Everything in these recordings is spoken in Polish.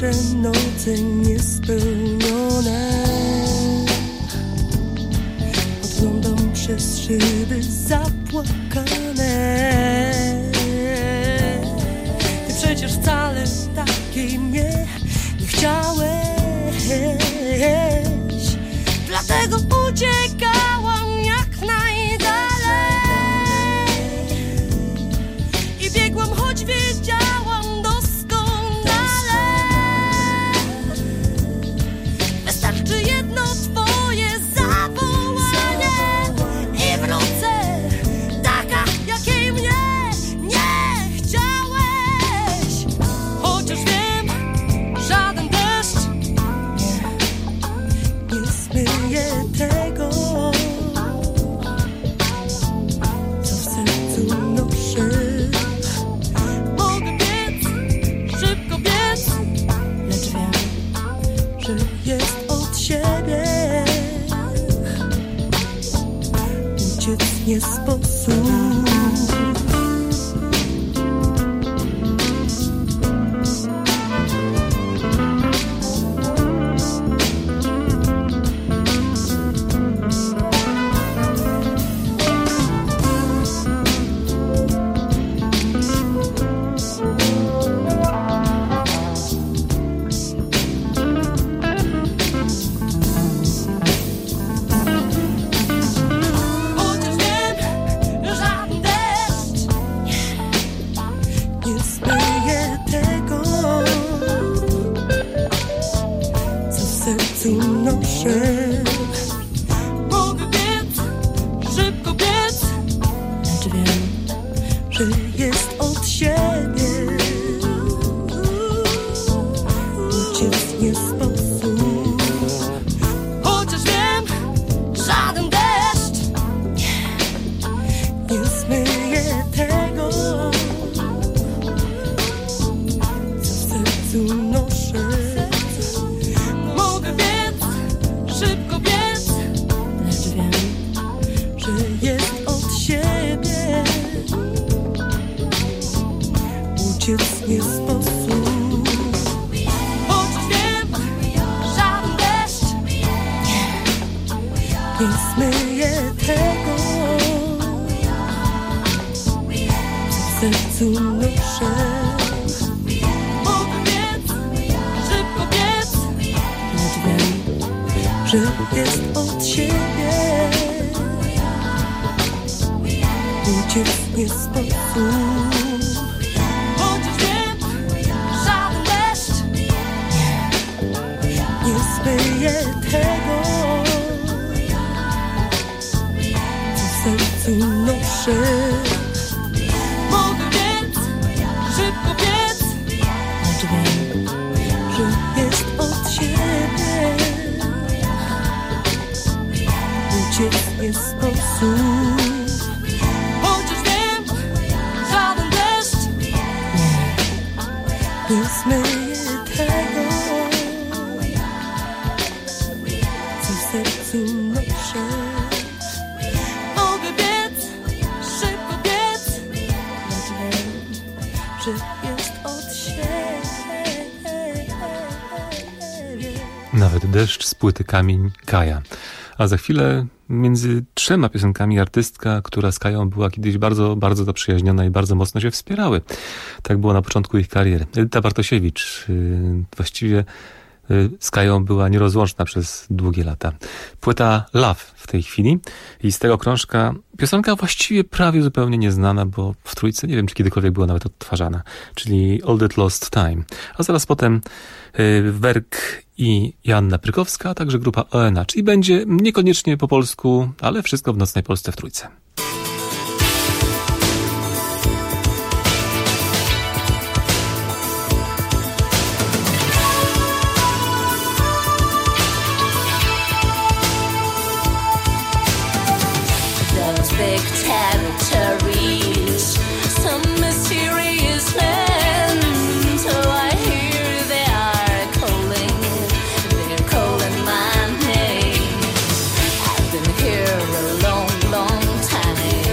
nasze noce niespełnione. Podglądam przez szyby zapłakane. Ty przecież wcale takiej mnie nie chciałeś. Dlatego uciekałam jak najdalej i biegłam, choć wiedziałam doskonale. Wystarczy jedno twoje zawołanie i wrócę taka, jakiej mnie nie chciałeś. Chociaż wiem, żaden deszcz nie zmyje tego, co w sercu noszę. Mogę biec, szybko biec, lecz wiem, że jest od siebie. Uciec nie sposób. Chociaż wiem, żaden deszcz nie zmyje tego, co w sercu noszę. Mogę biec, szybko biec, lecz wiem, że jest od siebie. Uciec nie sposób. Chociaż wiem, żaden deszcz nie zmyje tego, co w sercu noszę. Mogę biec, szybko biec, lecz wiem, że jest od siebie. Uciec nie sposób. Chociaż wiem, żaden deszcz nie zmyje tego, co w sercu noszę. Mogę biec, szybko biec, lecz wiem, że jest od siebie. Uciec nie sposób. Chociaż wiem, żaden deszcz nie zmyje tego, co w sercu noszę. Mogę biec, szybko biec, lecz wiem, że jest od siebie. Uciec nie sposób. Chociaż wiem, żaden deszcz nie zmyje tego, co w sercu noszę. Mogę biec, szybko biec, lecz wiem, że jest od siebie. Nawet deszcz z płyty Kamień Kaja. A za chwilę między 3 piosenkami artystka, która z Kają była kiedyś bardzo, bardzo zaprzyjaźniona i bardzo mocno się wspierały. Tak było na początku ich kariery. Edyta Bartosiewicz właściwie z Kają była nierozłączna przez długie lata. Płyta Love w tej chwili i z tego krążka piosenka właściwie prawie zupełnie nieznana, bo w Trójce nie wiem, czy kiedykolwiek była nawet odtwarzana, czyli All That Lost Time. A zaraz potem Werk i Joanna Prykowska, a także grupa ONA, czyli będzie niekoniecznie po polsku, ale wszystko w Nocnej Polsce w Trójce. Here a long, long time.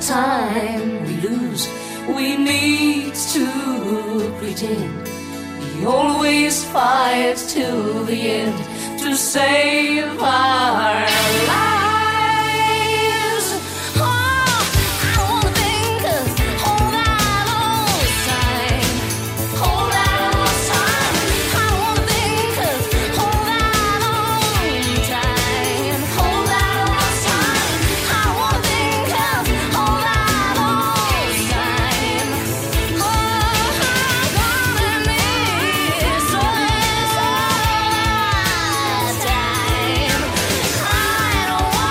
time we lose, we need to pretend we always fight till the end to save our lives. I don't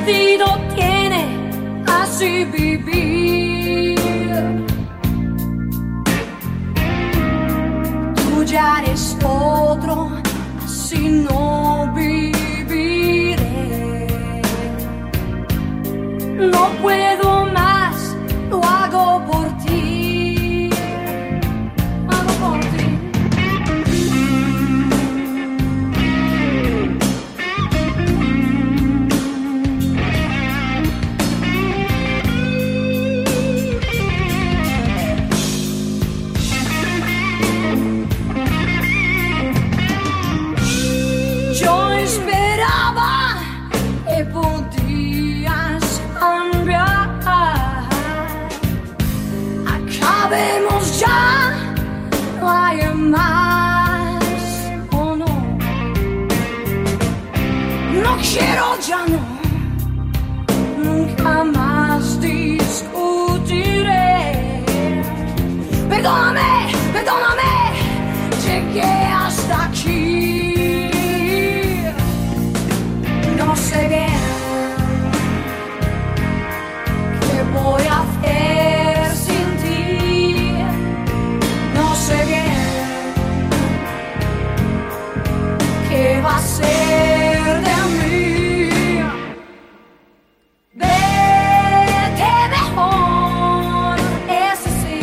sentido tiene así vivir? Tú ya eres otro, así no viviré. No puedo más, lo hago por ti. Hago por ti. Yo esperaba que podías cambiar. Acabemos ya, no hay más. Oh no, no quiero ya no. Nunca más discutiré. Perdóname, perdóname, llegué hasta aquí. No sé bien qué voy a hacer sin ti. No sé bien qué va a ser de mí. Vete mejor, eso sí.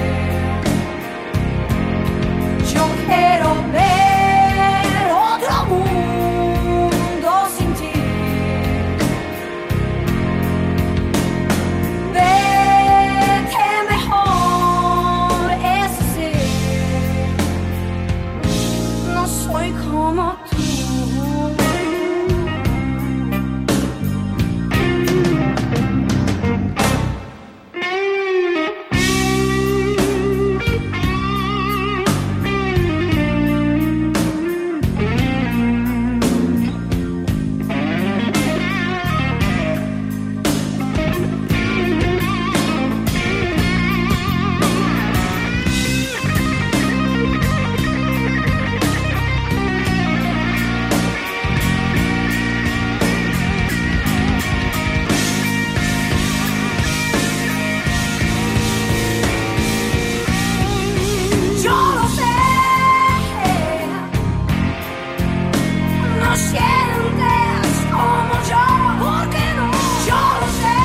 Yo quiero ver otro mundo sin ti. Vete mejor, eso sí. No soy como tú. Yo lo sé, no sientes como yo, ¿por qué no? Yo lo sé,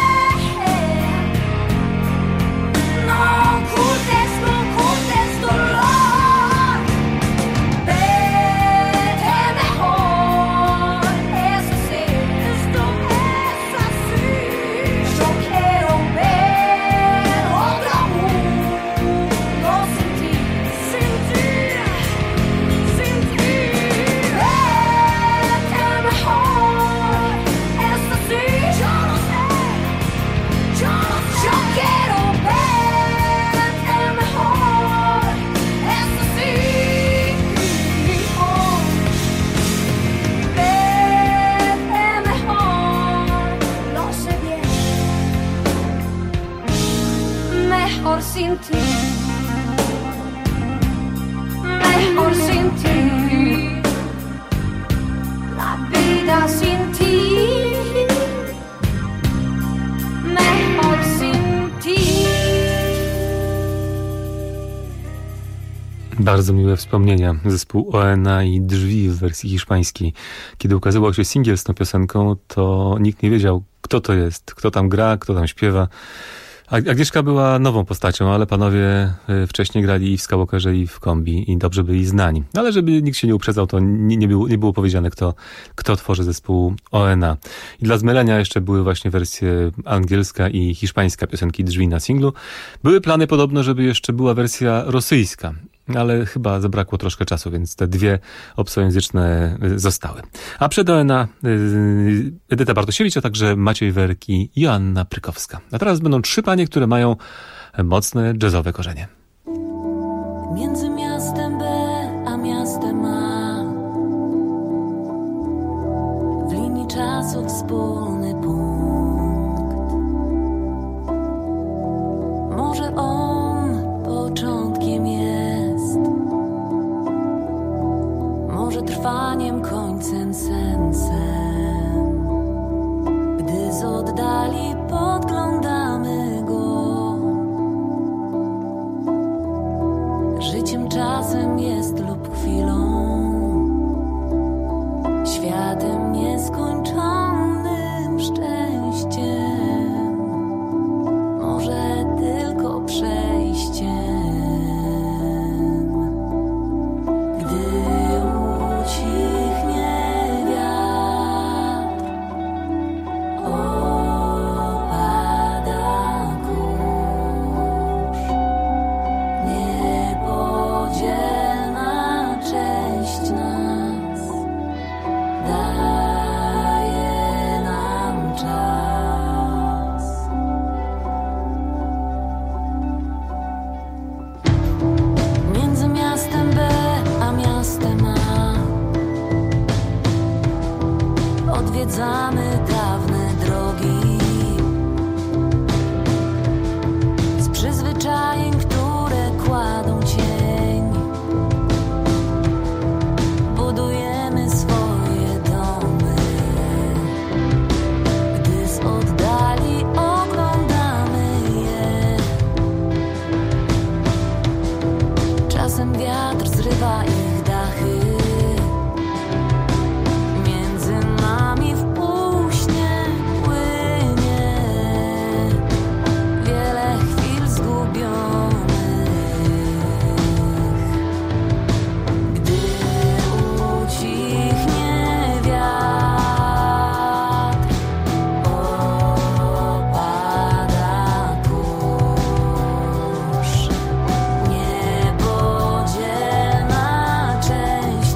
no ocultes dolor. Vete mejor, eso sí, esto es así. Yo quiero ver otro mundo sin ti. Sin ti, sin ti, vete mejor, eso sí, yo lo sé, yo quiero verte mejor, eso sí, oh, vete mejor, lo sé bien, mejor sin ti. Mejor sin ti, la vida sin ti, mejor sin ti. Bardzo miłe wspomnienia. Zespół ONA i Drzwi w wersji hiszpańskiej. Kiedy ukazywał się singiel z tą piosenką, to nikt nie wiedział, kto to jest, kto tam gra, kto tam śpiewa. Agnieszka była nową postacią, ale panowie wcześniej grali i w Skywalkerze, i w Kombi i dobrze byli znani. Ale żeby nikt się nie uprzedzał, to nie było powiedziane, kto tworzy zespół ONA. I dla zmylenia jeszcze były właśnie wersje angielska i hiszpańska piosenki Drzwi na singlu. Były plany podobno, żeby jeszcze była wersja rosyjska, ale chyba zabrakło troszkę czasu, więc te dwie obcojęzyczne zostały. A przed ONA Edyta Bartosiewicz, a także Maciej Werk i Joanna Prykowska. A teraz będą trzy panie, które mają mocne jazzowe korzenie. Między miastem B a miastem A, w linii czasu wspólny punkt. Może on początkiem jest, może trwaniem, końcem, sensem. z oddali podglądamy go. Życiem czasem jest lub chwilą, światem nieskończonym szczęściem, może tylko przejściem. Gdy ucichnie wiatr, opada kurz, niepodzielna część nas daje nam czas. Między miastem B a miastem A odwiedzamy dawne drogi z przyzwyczajeń, które kładą cień. Budujemy swoje domy, gdy z oddali oglądamy je. Czasem wiatr zrywa ich dachy, między nami w półśnie płynie wiele chwil zgubionych. Gdy ucichnie wiatr, opada kurz, niepodzielna część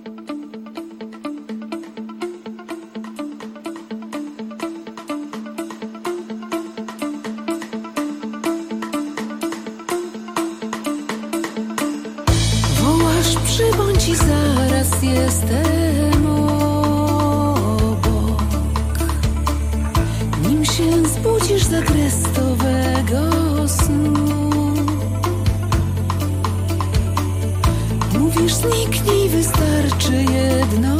przybądź i zaraz jestem obok. Nim się zbudzisz z agrestowego snu, mówisz zniknij, wystarczy jedno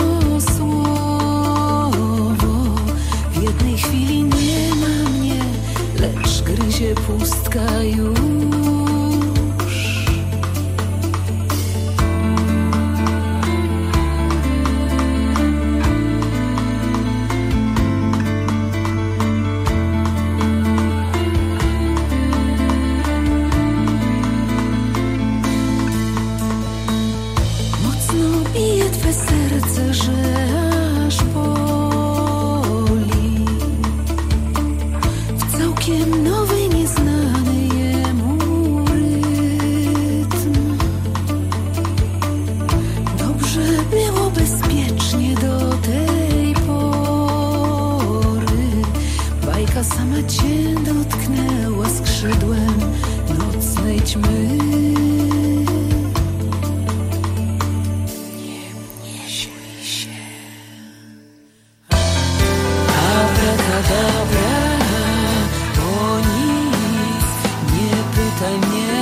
słowo. W jednej chwili nie ma mnie, lecz gryzie pustka już. Serce, że aż boli, w całkiem nowy, nieznany jemu rytm. Dobrze było bezpiecznie do tej pory. Bajka sama cię dotknęła skrzydłem nocnej ćmy. Dobra, o nic, nie pytaj mnie.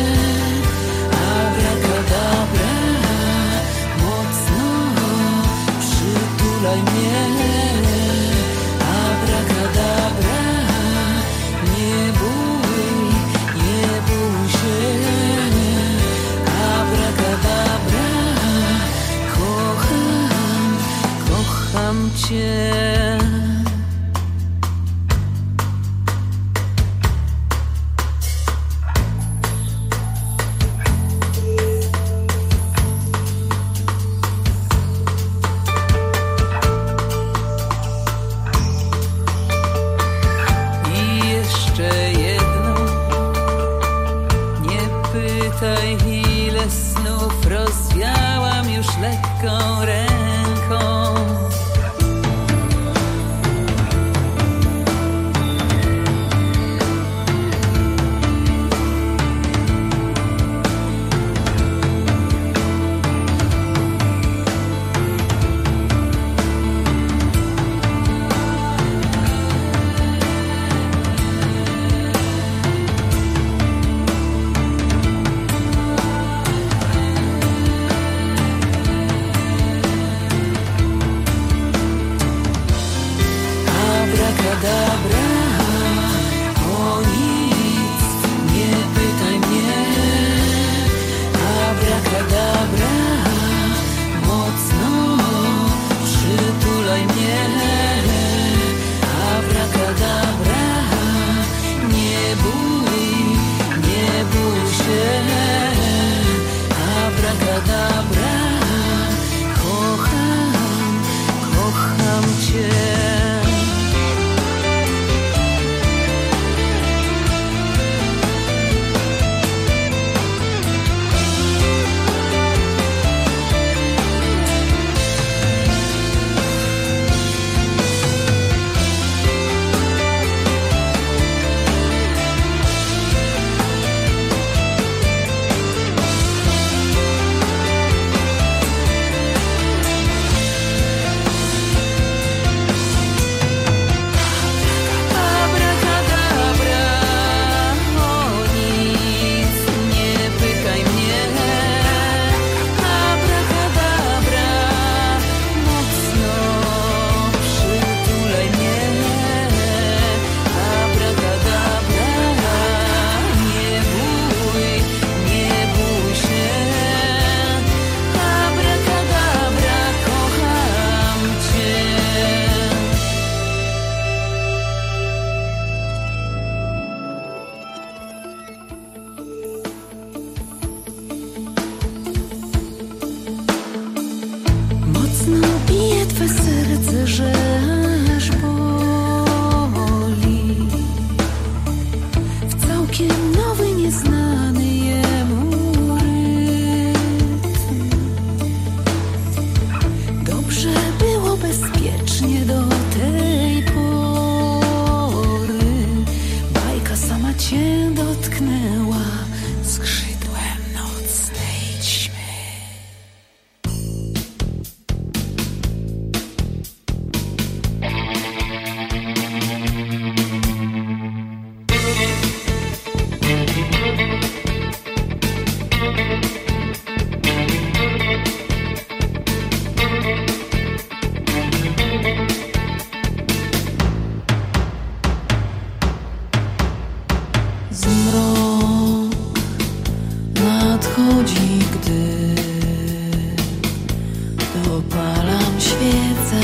Abrakadabra, mocno przytulaj mnie. Abrakadabra, nie bój się. Abrakadabra, kocham cię. Ile snów rozwiałam już lekką ręką. Abrakadabra, o nic, nie pytaj mnie. Abrakadabra, mocno przytulaj mnie. Abrakadabra, nie bój się. Abrakadabra, kocham cię. Bije twe serce, że aż boli, w całkiem nowy, nieznany jemu rytm. Dobrze było bezpiecznie do tej pory. Bajka sama cię dotknęła skrzydłem nocnej ćmy. Zmrok nadchodzi, gdy dopalam świecę,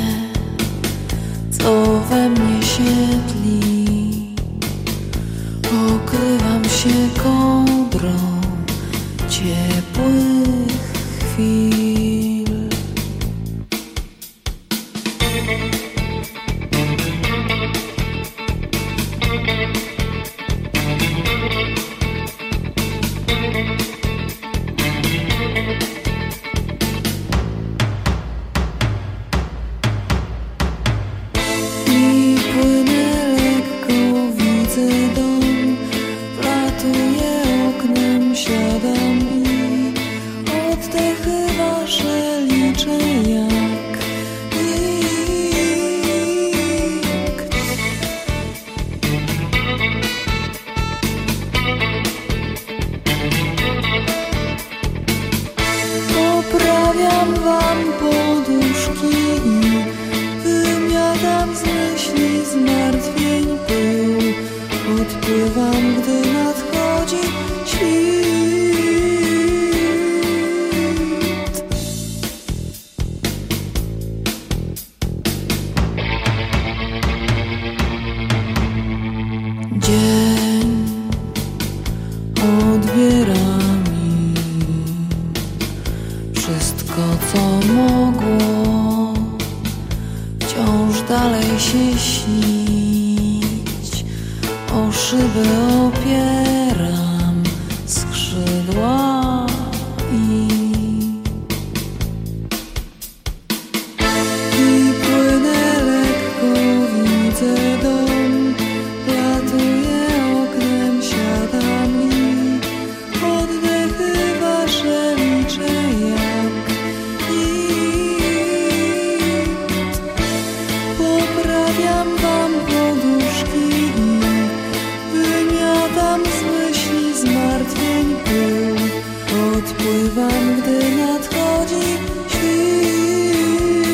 co we mnie się tli. Okrywam się kołdrą ciepłych chwil. I płynę lekko, widzę dom, wlatuję oknem, siadam i oddechy wasze liczę jak nikt. Poprawiam wam poduszki i wymiatam z myśli zmartwień pył. Odpływam, gdy nadchodzi świt. Dzień odbiera mi wszystko, co mogło wciąż dalej się śnić. O szybę opieram skrzydła i płynę lekko, widzę dom, latuję oknem, siadam i oddechy wasze liczę jak nikt. Poprawiam wam poduszki i wymiatam z myśli zmartwień pył. Odpływam, gdy nadchodzi świt.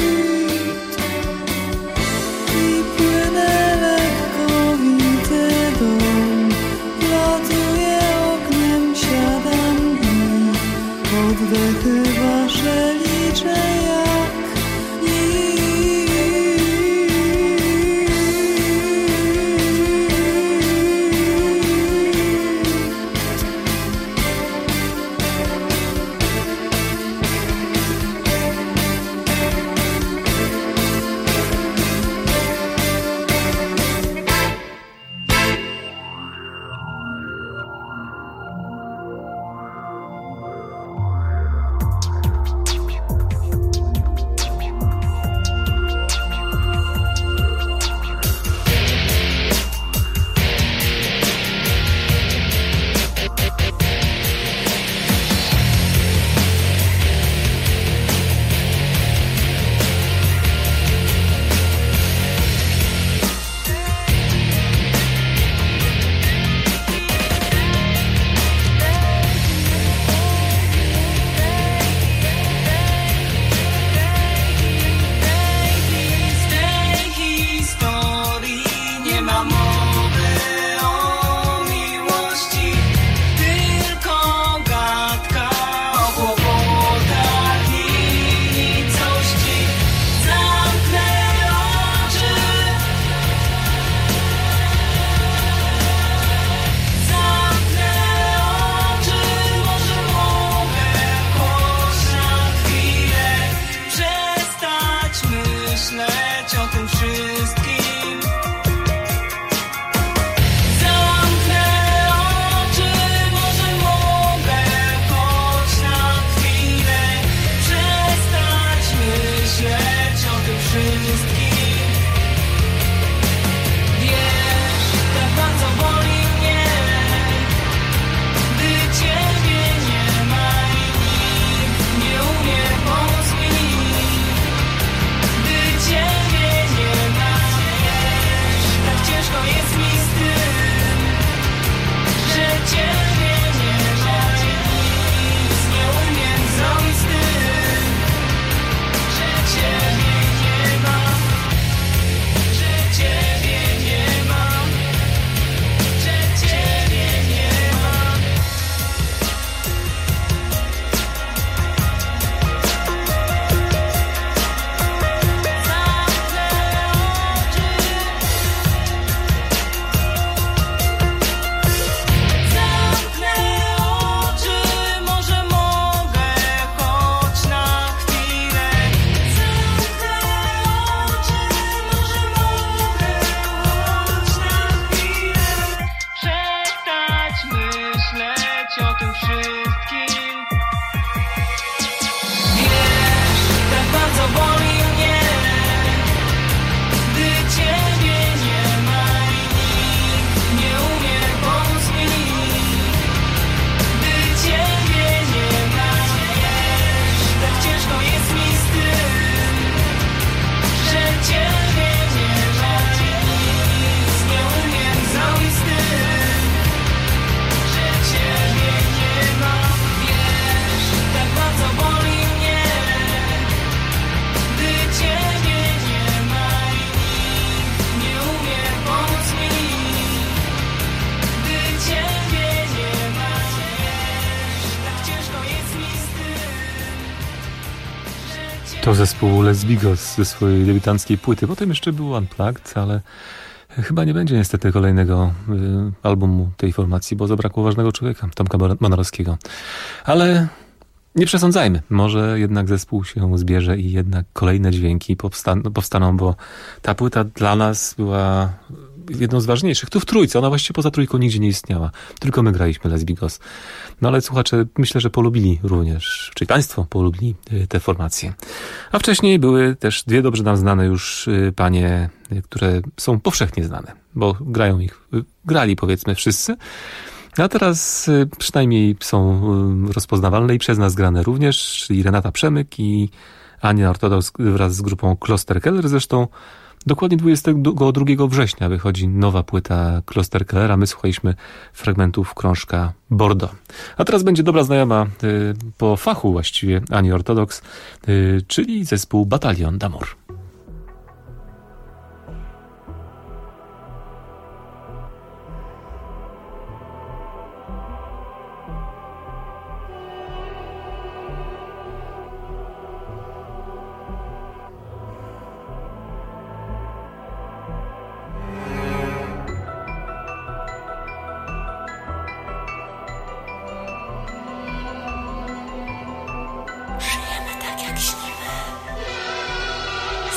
I płynę lekko, widzę dom, latuję oknem, siadam i oddechy wasze liczę jak nikt. To zespół Les Bigos ze swojej debiutanckiej płyty. Potem jeszcze był Unplugged, ale chyba nie będzie niestety kolejnego albumu tej formacji, bo zabrakło ważnego człowieka, Tomka Monarowskiego. Ale nie przesądzajmy. Może jednak zespół się zbierze i jednak kolejne dźwięki powstaną, bo ta płyta dla nas była jedną z ważniejszych. Tu w trójce, ona właściwie poza trójką nigdzie nie istniała. Tylko my graliśmy Les Bigos. No ale słuchacze myślę, że polubili również, czyli państwo polubili te formacje. A wcześniej były też dwie dobrze nam znane już panie, które są powszechnie znane, bo grali powiedzmy wszyscy. A teraz przynajmniej są rozpoznawalne i przez nas grane również, czyli Renata Przemyk i Ania Ortodoks wraz z grupą Klosterkeller. Zresztą dokładnie 22 września wychodzi nowa płyta Klosterkellera. My słuchaliśmy fragmentów krążka Bordeaux. A teraz będzie dobra znajoma po fachu właściwie Ani Ortodoks, czyli zespół Batalion d'Amour. Żyjemy tak jak śnimy.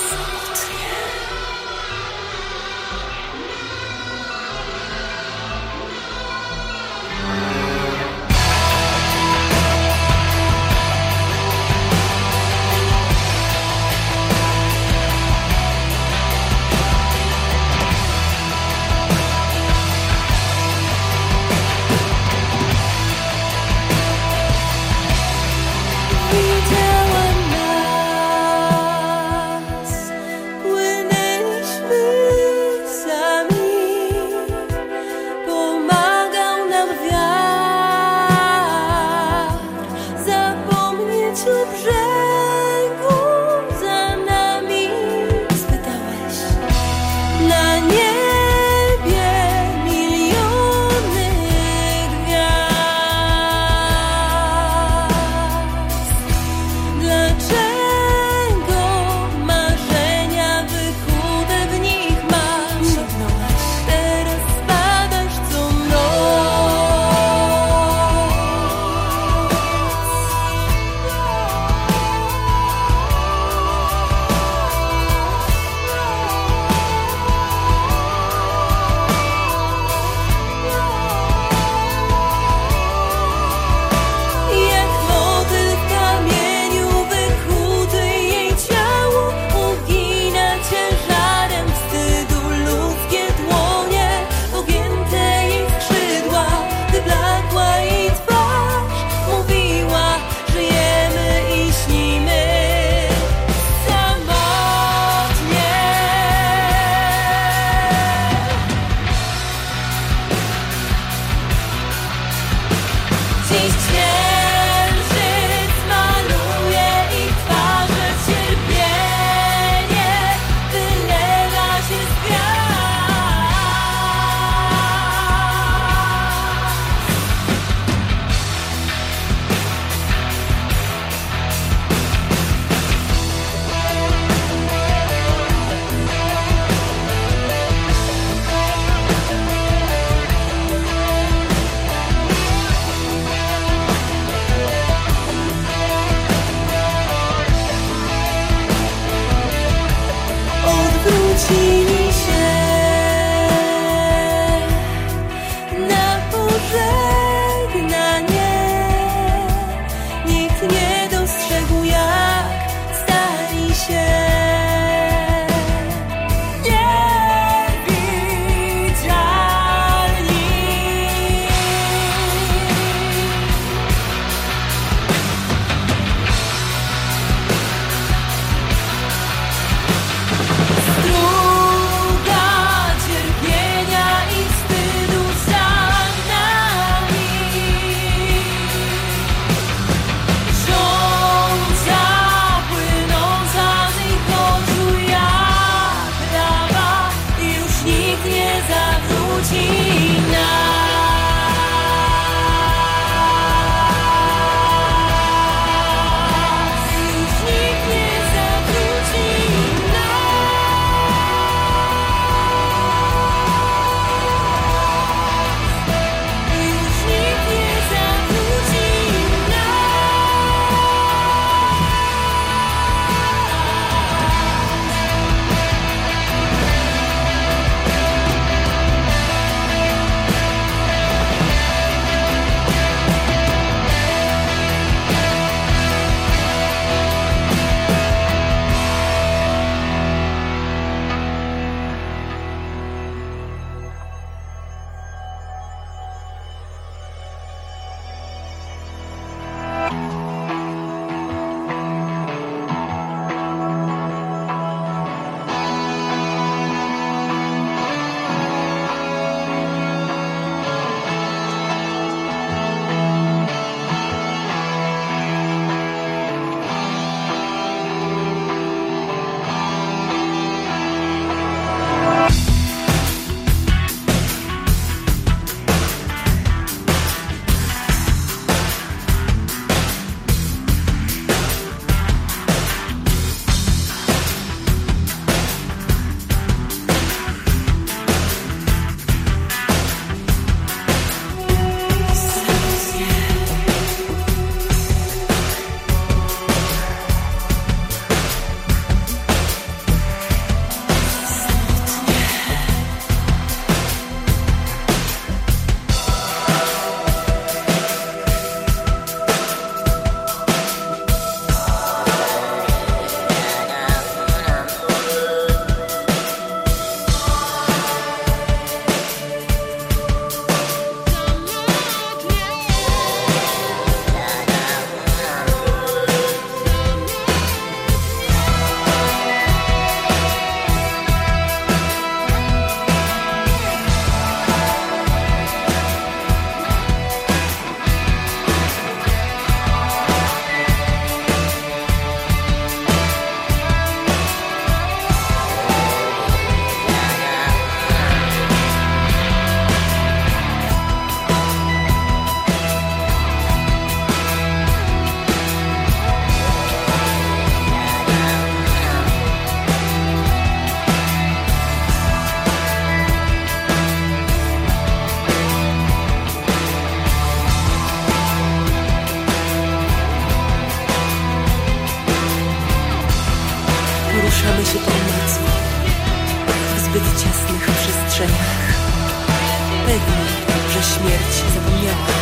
przestrzeniach. Pewni, że śmierć zapomniała.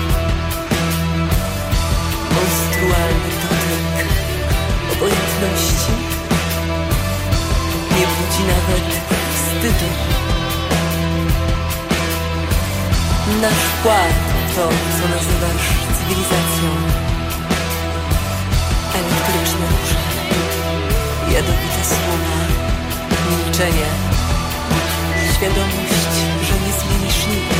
Monstrualny dotyk obojętności nie budzi nawet wstydu. Nasz wkład w to, co nazywasz cywilizacją. Elektryczne róże, jadowite słowa, milczenie, świadomość, że nie zmienisz nic.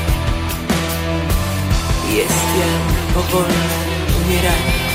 Jest jak powolne umieranie.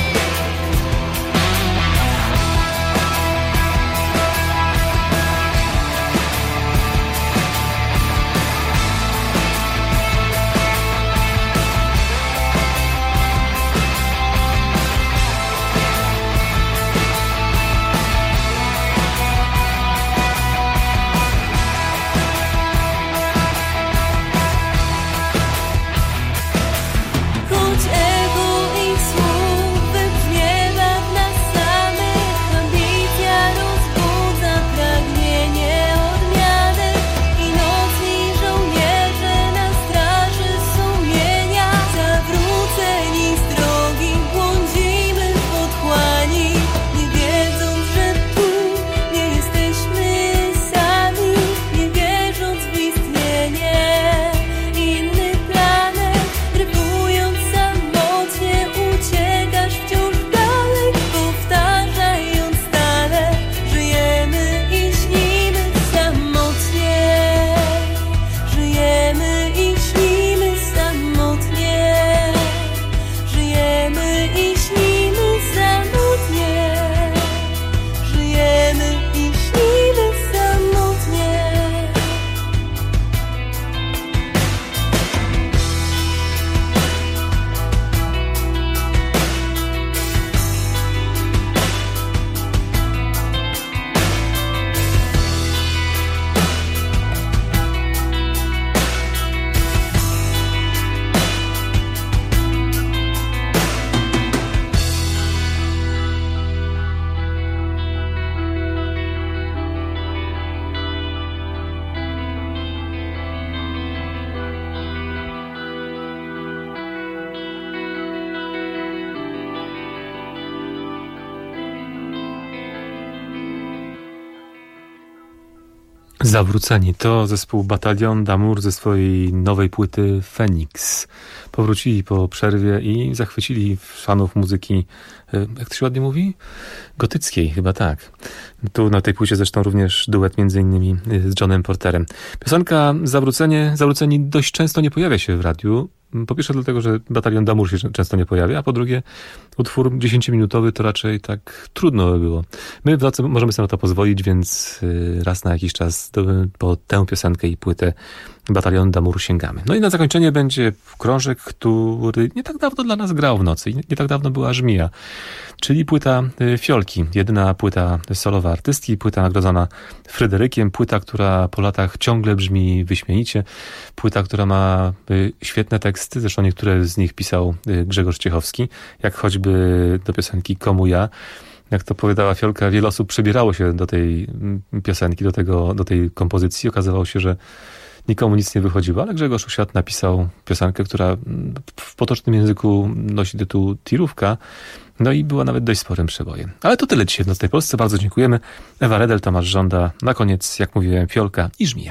Zawróceni to zespół Batalion d'Amour ze swojej nowej płyty Phoenix. Powrócili po przerwie i zachwycili fanów muzyki, jak to się ładnie mówi? Gotyckiej, chyba tak. Tu na tej płycie zresztą również duet między innymi z Johnem Porterem. Piosenka Zawróceni dość często nie pojawia się w radiu. Po pierwsze dlatego, że Batalion d'Amour się często nie pojawia, a po drugie utwór 10-minutowy to raczej tak trudno by było. My w nocy możemy sobie na to pozwolić, więc raz na jakiś czas po tę piosenkę i płytę Batalion d'Amour sięgamy. No i na zakończenie będzie krążek, który nie tak dawno dla nas grał w nocy i nie tak dawno była Żmija, czyli płyta Fiolki, jedyna płyta solowa artystki, płyta nagrodzona Fryderykiem, płyta, która po latach ciągle brzmi wyśmienicie, płyta, która ma świetne teksty, zresztą niektóre z nich pisał Grzegorz Ciechowski, jak choćby do piosenki Komu ja. Jak to powiedziała Fiolka, wiele osób przebierało się do tej piosenki, do tej kompozycji. Okazywało się, że nikomu nic nie wychodziło, ale Grzegorz Usiad napisał piosenkę, która w potocznym języku nosi tytuł Tirówka, no i była nawet dość sporym przebojem. Ale to tyle dzisiaj w Nocnej Polsce. Bardzo dziękujemy. Ewa Redel, Tomasz Żąda. Na koniec, jak mówiłem, Fiolka i Żmija.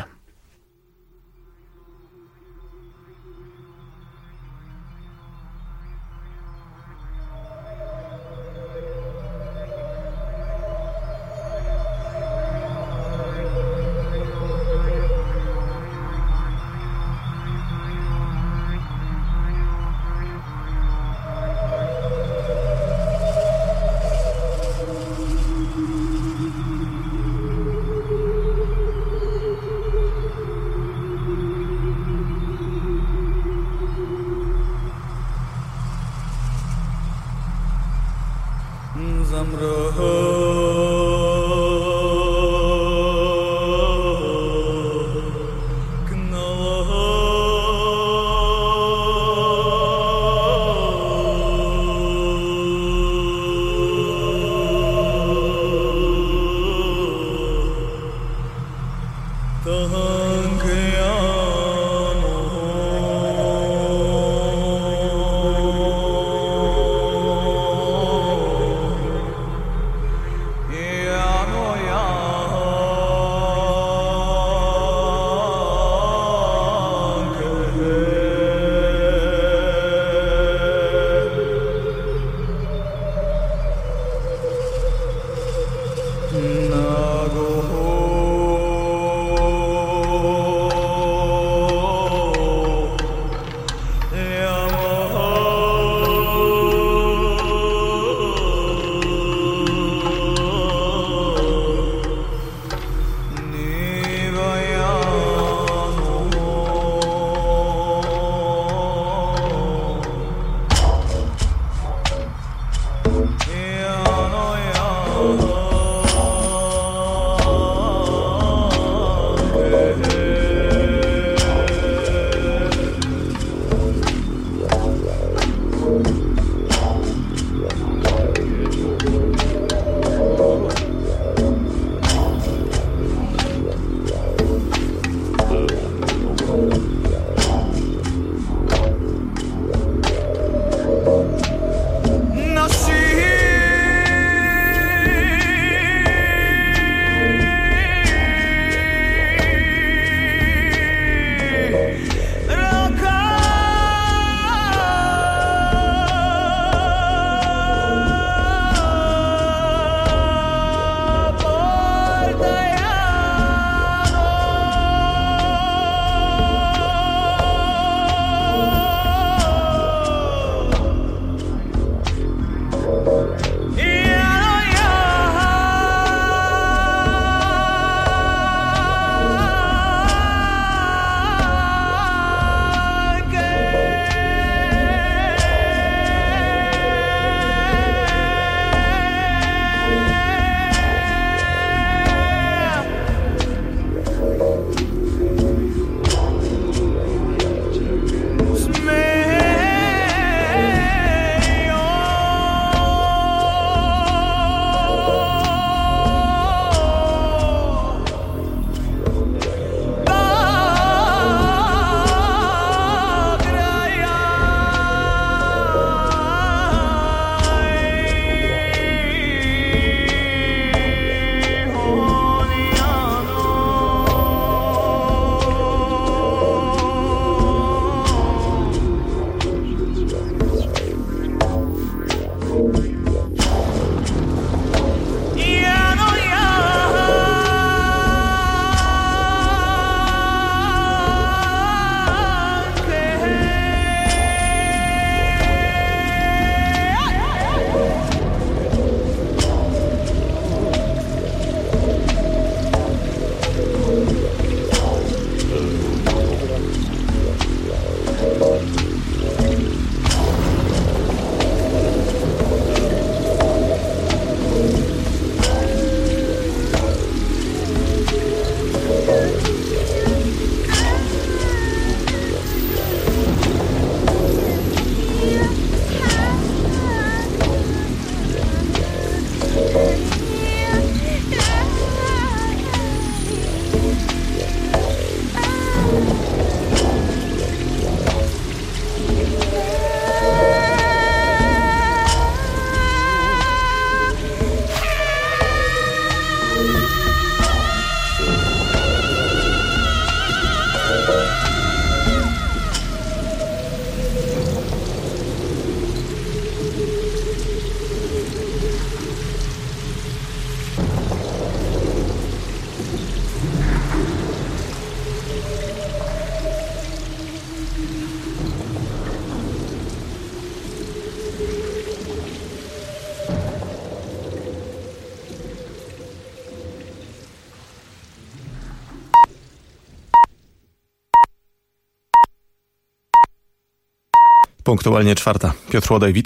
Tanque Punktualnie 4. Piotr Łodaj,